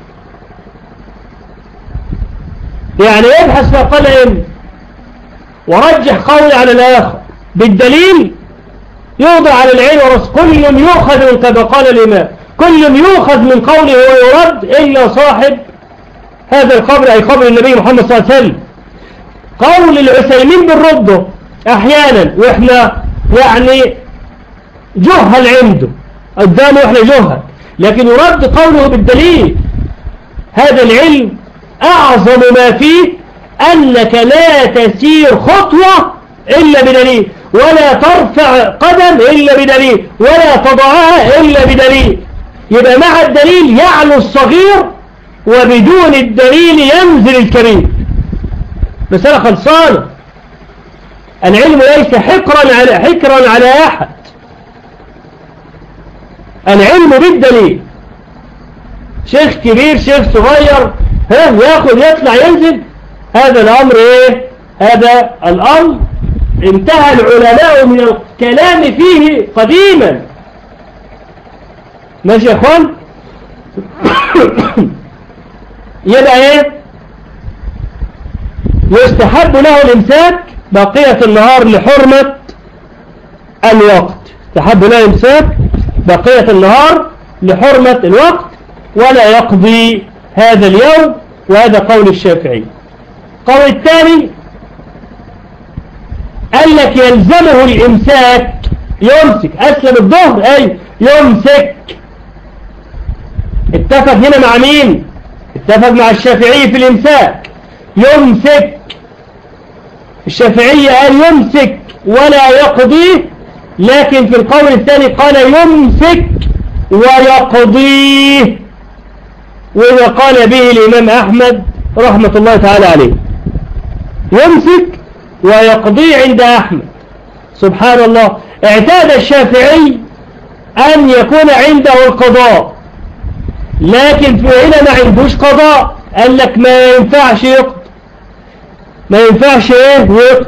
يعني يبحث في قلم ورجح قول على الآخر بالدليل، يوضع على العين والرأس. كل يؤخذ من كما قال الإمام، كل يؤخذ من قوله ويرد إلا صاحب هذا القبر، أي قبر النبي محمد صلى الله عليه وسلم. قول العثيمين بالرده أحيانا وإحنا يعني جهل عنده قدامه وإحنا جهل، لكن يرد قوله بالدليل. هذا العلم أعظم ما فيه أنك لا تسير خطوة إلا بدليل، ولا ترفع قدم إلا بدليل، ولا تضعها إلا بدليل. يبقى مع الدليل يعلو الصغير وبدون الدليل ينزل الكبير. مسألة خلصانة. العلم ليس حكرا على حكرا على أحد، العلم بالدليل. شيخ كبير شيخ صغير ها ياخذ يطلع ينزل، هذا الأمر إيه؟ هذا الأمر انتهى العلماء من الكلام فيه قديما. ماشي يا اخوان؟ يبقى ايه؟ يستحب له الامساك بقية النهار لحرمة الوقت. يستحب له الامساك بقية النهار لحرمة الوقت ولا يقضي هذا اليوم، وهذا قول الشافعي. قول الثاني قال لك يلزمه الامساك، يمسك. اسلم الظهر اي يمسك. اتفق هنا مع مين؟ اتفق مع الشافعي في الامساك، يمسك. الشافعي قال يمسك ولا يقضيه، لكن في القول الثاني قال يمسك ويقضيه، وإذا قال به الإمام أحمد رحمة الله تعالى عليه. يمسك ويقضي عند أحمد. سبحان الله، اعتاد الشافعي أن يكون عنده القضاء، لكن في هنا ما عندوش قضاء. قال لك ما ينفعش يقضي، ما ينفعش ايه يقضي.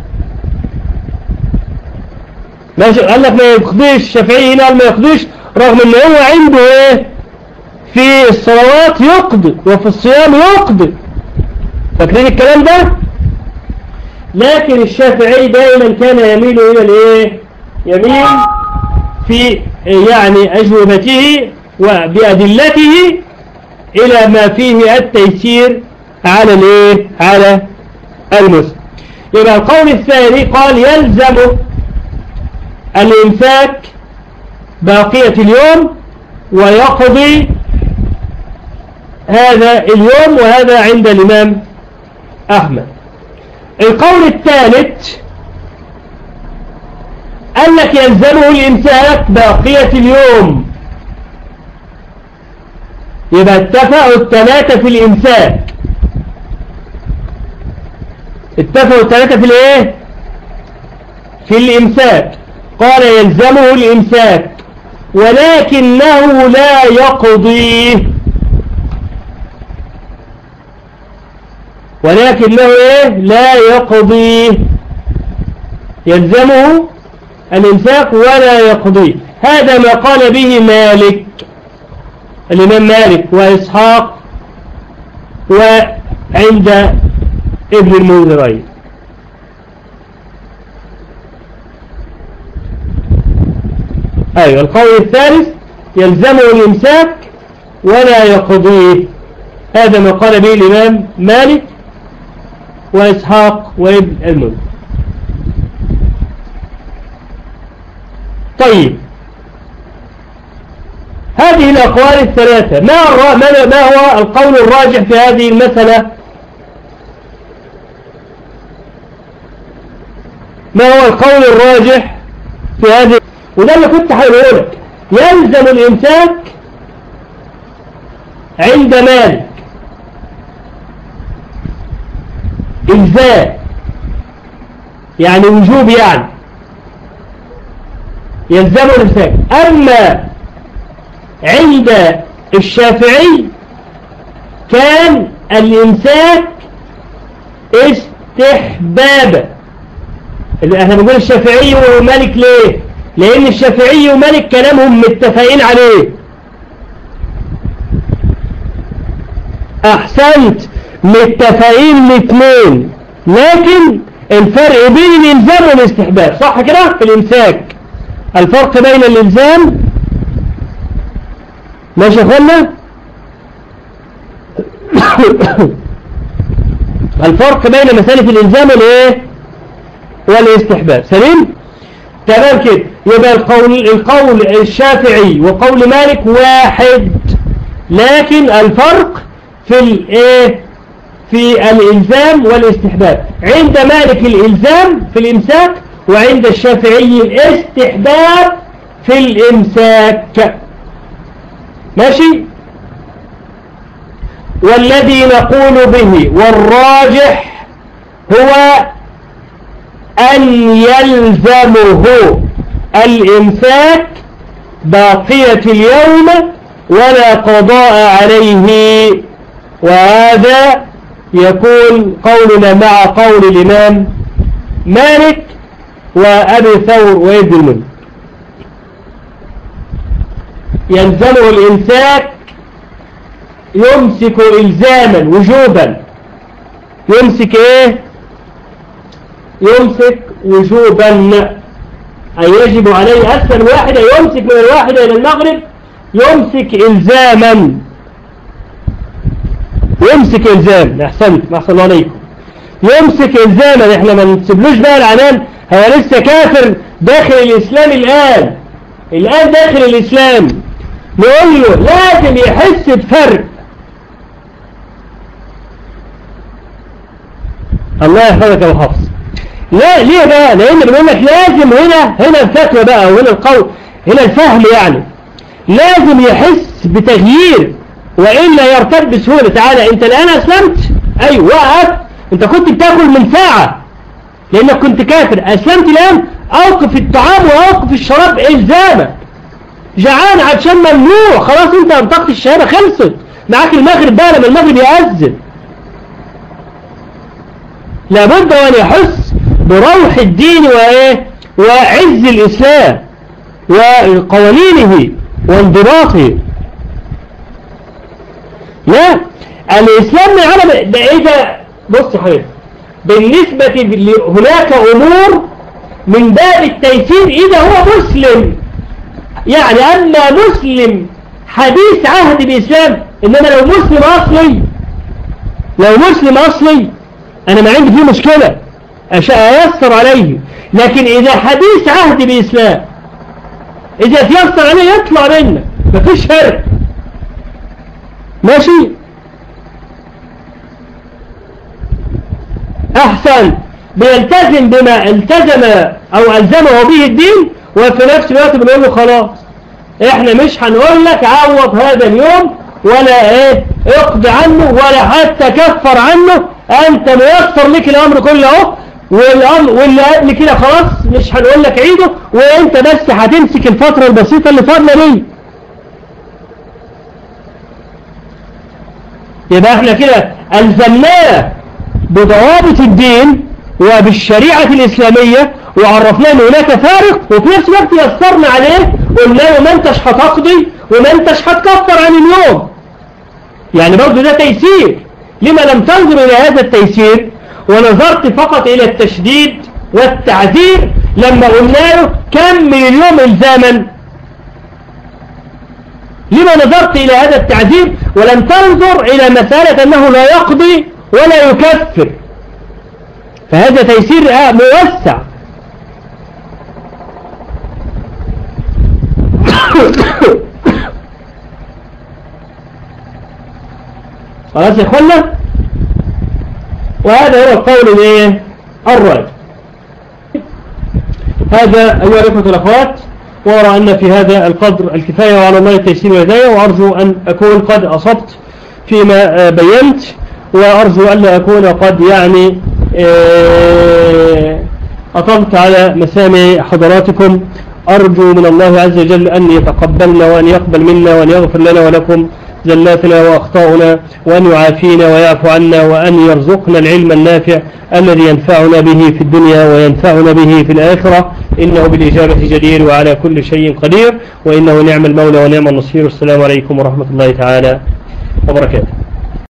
ماشي، قال لك ما يقضيش. الشافعي هنا قال ما يقضيش، رغم ان هو عنده ايه في الصلوات يقضي وفي الصيام يقضي. فاكرين الكلام ده؟ لكن الشافعي دائما كان يميل الى الايه؟ يميل في يعني اجوبته وبأدلته الى ما فيه التيسير على الايه؟ على المسلم. يبقى القول الثاني قال يلزم الامساك باقية اليوم ويقضي هذا اليوم، وهذا عند الإمام أحمد. القول الثالث قال لك يلزمه الإمساك باقية اليوم. يبقى اتفقوا الثلاثة في الإمساك، اتفقوا الثلاثة في الايه؟ في الإمساك. قال يلزمه الإمساك ولكنه لا يقضيه، ولكنه إيه؟ لا يقضيه، يلزمه الإمساك ولا يقضيه. هذا ما قال به مالك، الإمام مالك وإسحاق وعند ابن المنذرين. أيوة، القول الثالث يلزمه الإمساك ولا يقضيه، هذا ما قال به الإمام مالك وإسحاق وابن المنذر. طيب، هذه الأقوال الثلاثة، ما ما هو القول الراجح في هذه المسألة؟ ما هو القول الراجح في هذه؟ وده اللي كنت هقوله لك. يلزم الإمساك عند مالك إلزام، يعني وجوب، يعني يلزم الإمساك. أما عند الشافعي كان الإمساك استحبابا. احنا بنقول الشافعي ومالك ليه؟ لأن الشافعي ومالك كلامهم متفقين عليه. أحسنت، متفقين الاثنين، لكن الفرق بين الإلزام والاستحباب، صح كده؟ في الإمساك الفرق بين الإلزام، ماشي يا اخوانا؟ الفرق بين مسألة الإلزام والايه؟ والاستحباب. سليم؟ تمام كده. يبقى القول القول الشافعي وقول مالك واحد، لكن الفرق في الايه؟ في الإلزام والاستحباب. عند مالك الإلزام في الإمساك، وعند الشافعي الاستحباب في الإمساك. ماشي؟ والذي نقول به والراجح هو أن يلزمه الإمساك باقية اليوم ولا قضاء عليه، وهذا يكون قولنا مع قول الإمام مالك وأبي ثور وابن المنذر. يلزمه الإمساك، يمسك إلزاما وجوبا. يمسك إيه؟ يمسك وجوبا، أي يجب عليه أسفل واحدة، يمسك من الواحدة إلى المغرب، يمسك إلزاما، يمسك إلزام. أحسنت، أحسن الله عليكم. يمسك إلزاما، إحنا ما نسيبلوش بقى العنان، هو لسه كافر داخل الإسلام الآن، الآن داخل الإسلام، نقول له لازم يحس بفرق. الله يحفظك يا محافظ. لا ليه بقى؟ لأن بنقول لك لازم هنا هنا الفتوى بقى، وهنا القول، هنا الفهم، يعني لازم يحس بتغيير وإلا يرتد بسهولة. تعالى أنت الآن أسلمت، أيوة وقف، أنت كنت بتاكل من ساعة لأنك كنت كافر، أسلمت الآن، أوقف الطعام وأوقف الشراب إلزامك. جعان عشان ممنوع، خلاص أنت أنطقت الشهادة، خلصت معاك المغرب بقى، لما المغرب يأذن لابد أن يحس بروح الدين وإيه؟ وعز الإسلام وقوانينه وانضباطه. لا، الإسلام العربي ده إيه ده؟ بص يا حبيبي، بالنسبة هناك أمور من باب التيسير إذا هو مسلم، يعني أما مسلم حديث عهد بإسلام، إنما لو مسلم أصلي، لو مسلم أصلي أنا ما عندي فيه مشكلة، أيسر عليه. لكن إذا حديث عهد بإسلام، إذا تيسر عليه يطلع منه، مفيش فرق. ماشي؟ أحسن، بيلتزم بما التزم أو ألزمه به الدين، وفي نفس الوقت بنقول له خلاص إحنا مش هنقول لك عوض هذا اليوم ولا إيه اقضي عنه ولا حتى كفر عنه، أنت ميسر لك الأمر كله أهو، واللي قبل كده خلاص مش هنقول لك عيده، وانت بس هتمسك الفترة البسيطة اللي فاضلة دي. يبقى احنا كده ألزمناه بضوابط الدين وبالشريعة الإسلامية، وعرفناه ان هناك فارق، وفي نفس الوقت يسرنا عليه، قلنا له ما انتش هتقضي وما انتش هتكفر عن اليوم. يعني برضه ده تيسير. لما لم تنظر إلى هذا التيسير ونظرت فقط إلى التشديد والتعذير لما قلنا له كم من اليوم إلزاما؟ لما نظرت إلى هذا التعذير ولم تنظر إلى مسألة أنه لا يقضي ولا يكفر؟ فهذا تيسير موسع. خلاص يا اخوانا، وهذا هو القول الايه الراجح. هذا ايها الاخوه والاخوات، وارى ان في هذا القدر الكفايه، وعلى الله التيسير والهدايه، وارجو ان اكون قد اصبت فيما بينت، وارجو ان لا اكون قد يعني اطلت على مسامع حضراتكم. أرجو من الله عز وجل أن يتقبلنا وأن يقبل منا وأن يغفر لنا ولكم زلاتنا وأخطاؤنا، وأن يعافينا ويعفو عنا، وأن يرزقنا العلم النافع الذي ينفعنا به في الدنيا وينفعنا به في الآخرة، إنه بالإجابة جدير وعلى كل شيء قدير، وإنه نعم المولى ونعم النصير. السلام عليكم ورحمة الله تعالى وبركاته.